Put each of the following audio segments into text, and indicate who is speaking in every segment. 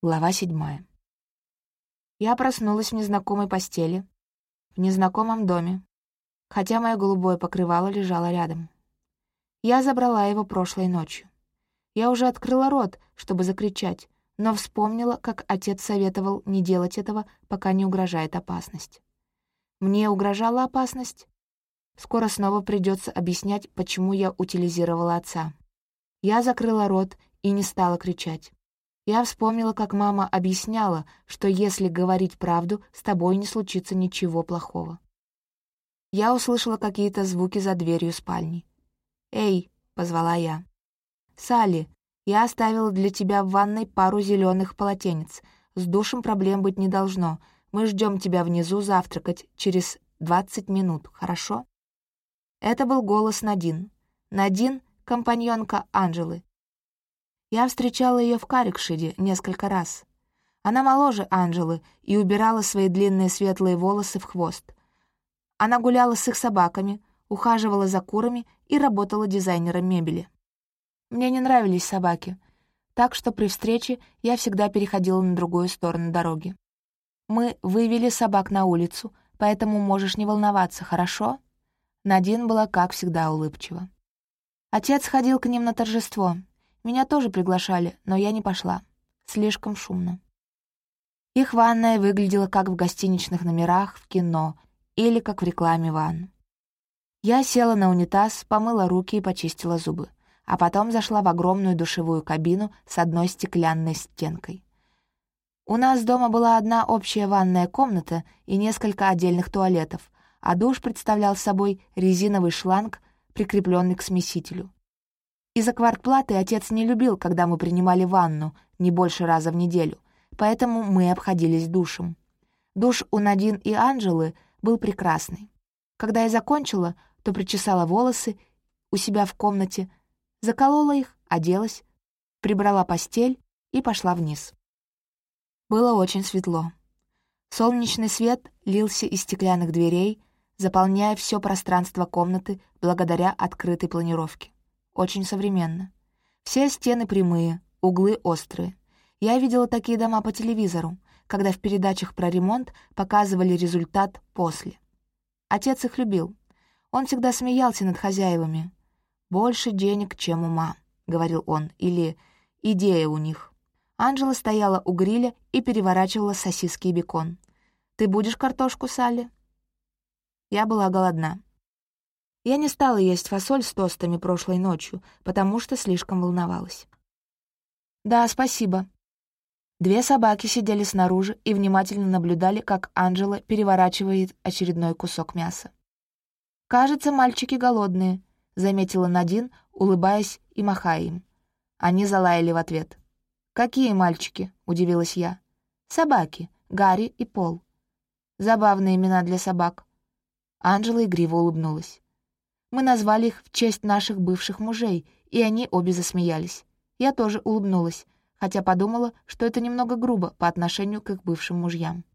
Speaker 1: Глава 7. Я проснулась в незнакомой постели, в незнакомом доме, хотя мое голубое покрывало лежало рядом. Я забрала его прошлой ночью. Я уже открыла рот, чтобы закричать, но вспомнила, как отец советовал не делать этого, пока не угрожает опасность. Мне угрожала опасность? Скоро снова придется объяснять, почему я утилизировала отца. Я закрыла рот и не стала кричать. Я вспомнила, как мама объясняла, что если говорить правду, с тобой не случится ничего плохого. Я услышала какие-то звуки за дверью спальни. «Эй!» — позвала я. «Салли, я оставила для тебя в ванной пару зеленых полотенец. С душем проблем быть не должно. Мы ждем тебя внизу завтракать через 20 минут, хорошо?» Это был голос Надин. Надин — компаньонка Анжелы. Я встречала ее в Каррикшире несколько раз. Она моложе Анжелы и убирала свои длинные светлые волосы в хвост. Она гуляла с их собаками, ухаживала за курами и работала дизайнером мебели. Мне не нравились собаки, так что при встрече я всегда переходила на другую сторону дороги. Мы вывели собак на улицу, поэтому можешь не волноваться, хорошо? Надин была, как всегда, улыбчива. Отец ходил к ним на торжество. Меня тоже приглашали, но я не пошла. Слишком шумно. Их ванная выглядела как в гостиничных номерах в кино или как в рекламе ванн. Я села на унитаз, помыла руки и почистила зубы, а потом зашла в огромную душевую кабину с одной стеклянной стенкой. У нас дома была одна общая ванная комната и несколько отдельных туалетов, а душ представлял собой резиновый шланг, прикрепленный к смесителю. Из-за квартплаты отец не любил, когда мы принимали ванну не больше раза в неделю, поэтому мы обходились душем. Душ у Надин и Анжелы был прекрасный. Когда я закончила, то причесала волосы у себя в комнате, заколола их, оделась, прибрала постель и пошла вниз. Было очень светло. Солнечный свет лился из стеклянных дверей, заполняя все пространство комнаты благодаря открытой планировке. Очень современно. Все стены прямые, углы острые. Я видела такие дома по телевизору, когда в передачах про ремонт показывали результат после. Отец их любил. Он всегда смеялся над хозяевами. «Больше денег, чем ума», — говорил он, или «идея у них». Анжела стояла у гриля и переворачивала сосиски и бекон. «Ты будешь картошку, Салли?» Я была голодна. Я не стала есть фасоль с тостами прошлой ночью, потому что слишком волновалась. «Да, спасибо». Две собаки сидели снаружи и внимательно наблюдали, как Анжела переворачивает очередной кусок мяса. «Кажется, мальчики голодные», — заметила Надин, улыбаясь и махая им. Они залаяли в ответ. «Какие мальчики?» — удивилась я. «Собаки, Гарри и Пол». Забавные имена для собак. Анжела игриво улыбнулась. Мы назвали их в честь наших бывших мужей, и они обе засмеялись. Я тоже улыбнулась, хотя подумала, что это немного грубо по отношению к их бывшим мужьям.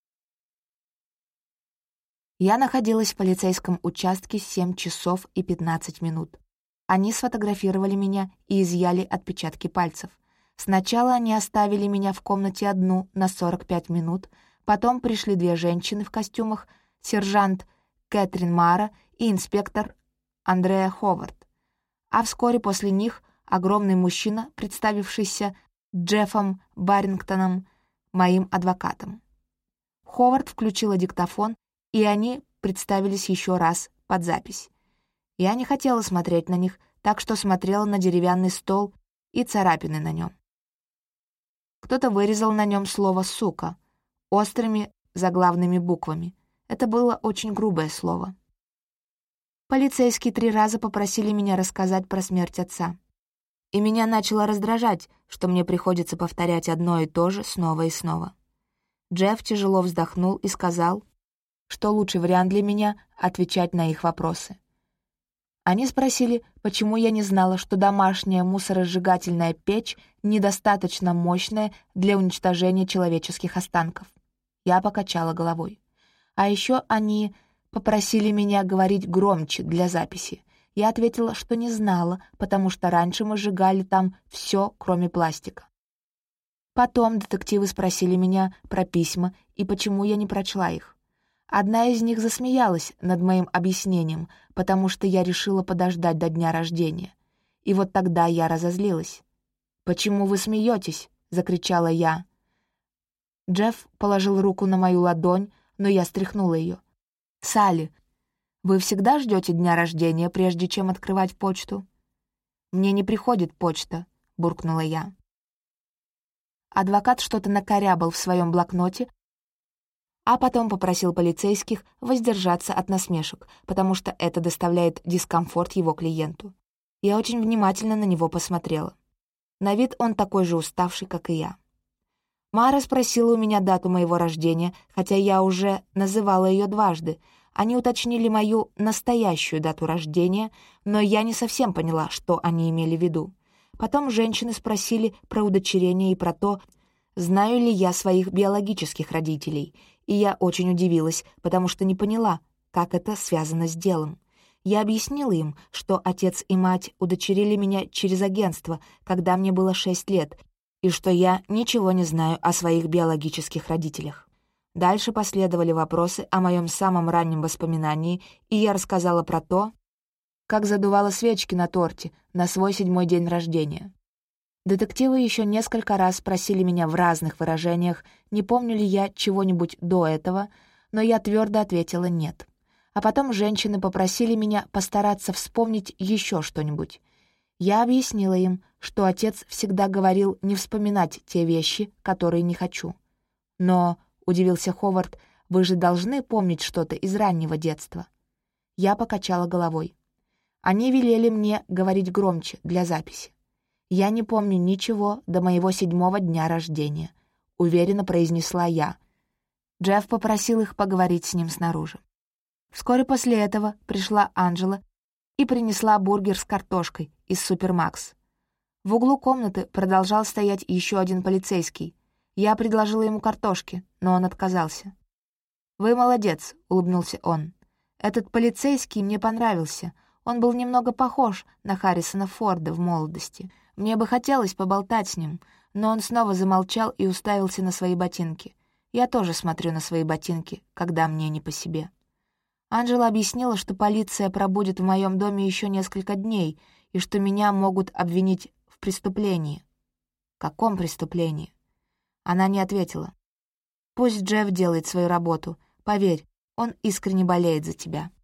Speaker 1: Я находилась в полицейском участке 7 часов и 15 минут. Они сфотографировали меня и изъяли отпечатки пальцев. Сначала они оставили меня в комнате одну на 45 минут, потом пришли две женщины в костюмах, сержант Кэтрин Мара и инспектор Андреа Ховард. А вскоре после них огромный мужчина, представившийся Джеффом Баррингтоном, моим адвокатом. Ховард включила диктофон, и они представились еще раз под запись. Я не хотела смотреть на них, так что смотрела на деревянный стол и царапины на нем. Кто-то вырезал на нем слово «сука» острыми заглавными буквами. Это было очень грубое слово. Полицейские 3 раза попросили меня рассказать про смерть отца. И меня начало раздражать, что мне приходится повторять одно и то же снова и снова. Джефф тяжело вздохнул и сказал, что лучший вариант для меня — отвечать на их вопросы. Они спросили, почему я не знала, что домашняя мусоросжигательная печь недостаточно мощная для уничтожения человеческих останков. Я покачала головой. А еще они попросили меня говорить громче для записи. Я ответила, что не знала, потому что раньше мы сжигали там все, кроме пластика. Потом детективы спросили меня про письма и почему я не прочла их. Одна из них засмеялась над моим объяснением, потому что я решила подождать до дня рождения. И вот тогда я разозлилась. «Почему вы смеетесь?» — закричала я. Джефф положил руку на мою ладонь, но я стряхнула ее. «Салли, вы всегда ждете дня рождения, прежде чем открывать почту?» «Мне не приходит почта», — буркнула я. Адвокат что-то накорябал в своем блокноте, а потом попросил полицейских воздержаться от насмешек, потому что это доставляет дискомфорт его клиенту. Я очень внимательно на него посмотрела. На вид он такой же уставший, как и я. Мара спросила у меня дату моего рождения, хотя я уже называла ее дважды. Они уточнили мою настоящую дату рождения, но я не совсем поняла, что они имели в виду. Потом женщины спросили про удочерение и про то, знаю ли я своих биологических родителей, и я очень удивилась, потому что не поняла, как это связано с делом. Я объяснила им, что отец и мать удочерили меня через агентство, когда мне было 6 лет, и что я ничего не знаю о своих биологических родителях. Дальше последовали вопросы о моем самом раннем воспоминании, и я рассказала про то, как задувала свечки на торте на свой 7-й день рождения. Детективы еще несколько раз спросили меня в разных выражениях, не помню ли я чего-нибудь до этого, но я твердо ответила «нет». А потом женщины попросили меня постараться вспомнить еще что-нибудь. Я объяснила им, что отец всегда говорил не вспоминать те вещи, которые не хочу. «Но», — удивился Ховард, — «вы же должны помнить что-то из раннего детства». Я покачала головой. Они велели мне говорить громче для записи. «Я не помню ничего до моего 7-го дня рождения», — уверенно произнесла я. Джефф попросил их поговорить с ним снаружи. Вскоре после этого пришла Анджела и принесла бургер с картошкой из Супермакс. В углу комнаты продолжал стоять еще один полицейский. Я предложила ему картошки, но он отказался. «Вы молодец», — улыбнулся он. «Этот полицейский мне понравился. Он был немного похож на Харрисона Форда в молодости. Мне бы хотелось поболтать с ним, но он снова замолчал и уставился на свои ботинки. Я тоже смотрю на свои ботинки, когда мне не по себе». Анджела объяснила, что полиция пробудет в моем доме еще несколько дней и что меня могут обвинить в преступлении. «Каком преступлении?» Она не ответила. «Пусть Джефф делает свою работу. Поверь, он искренне болеет за тебя».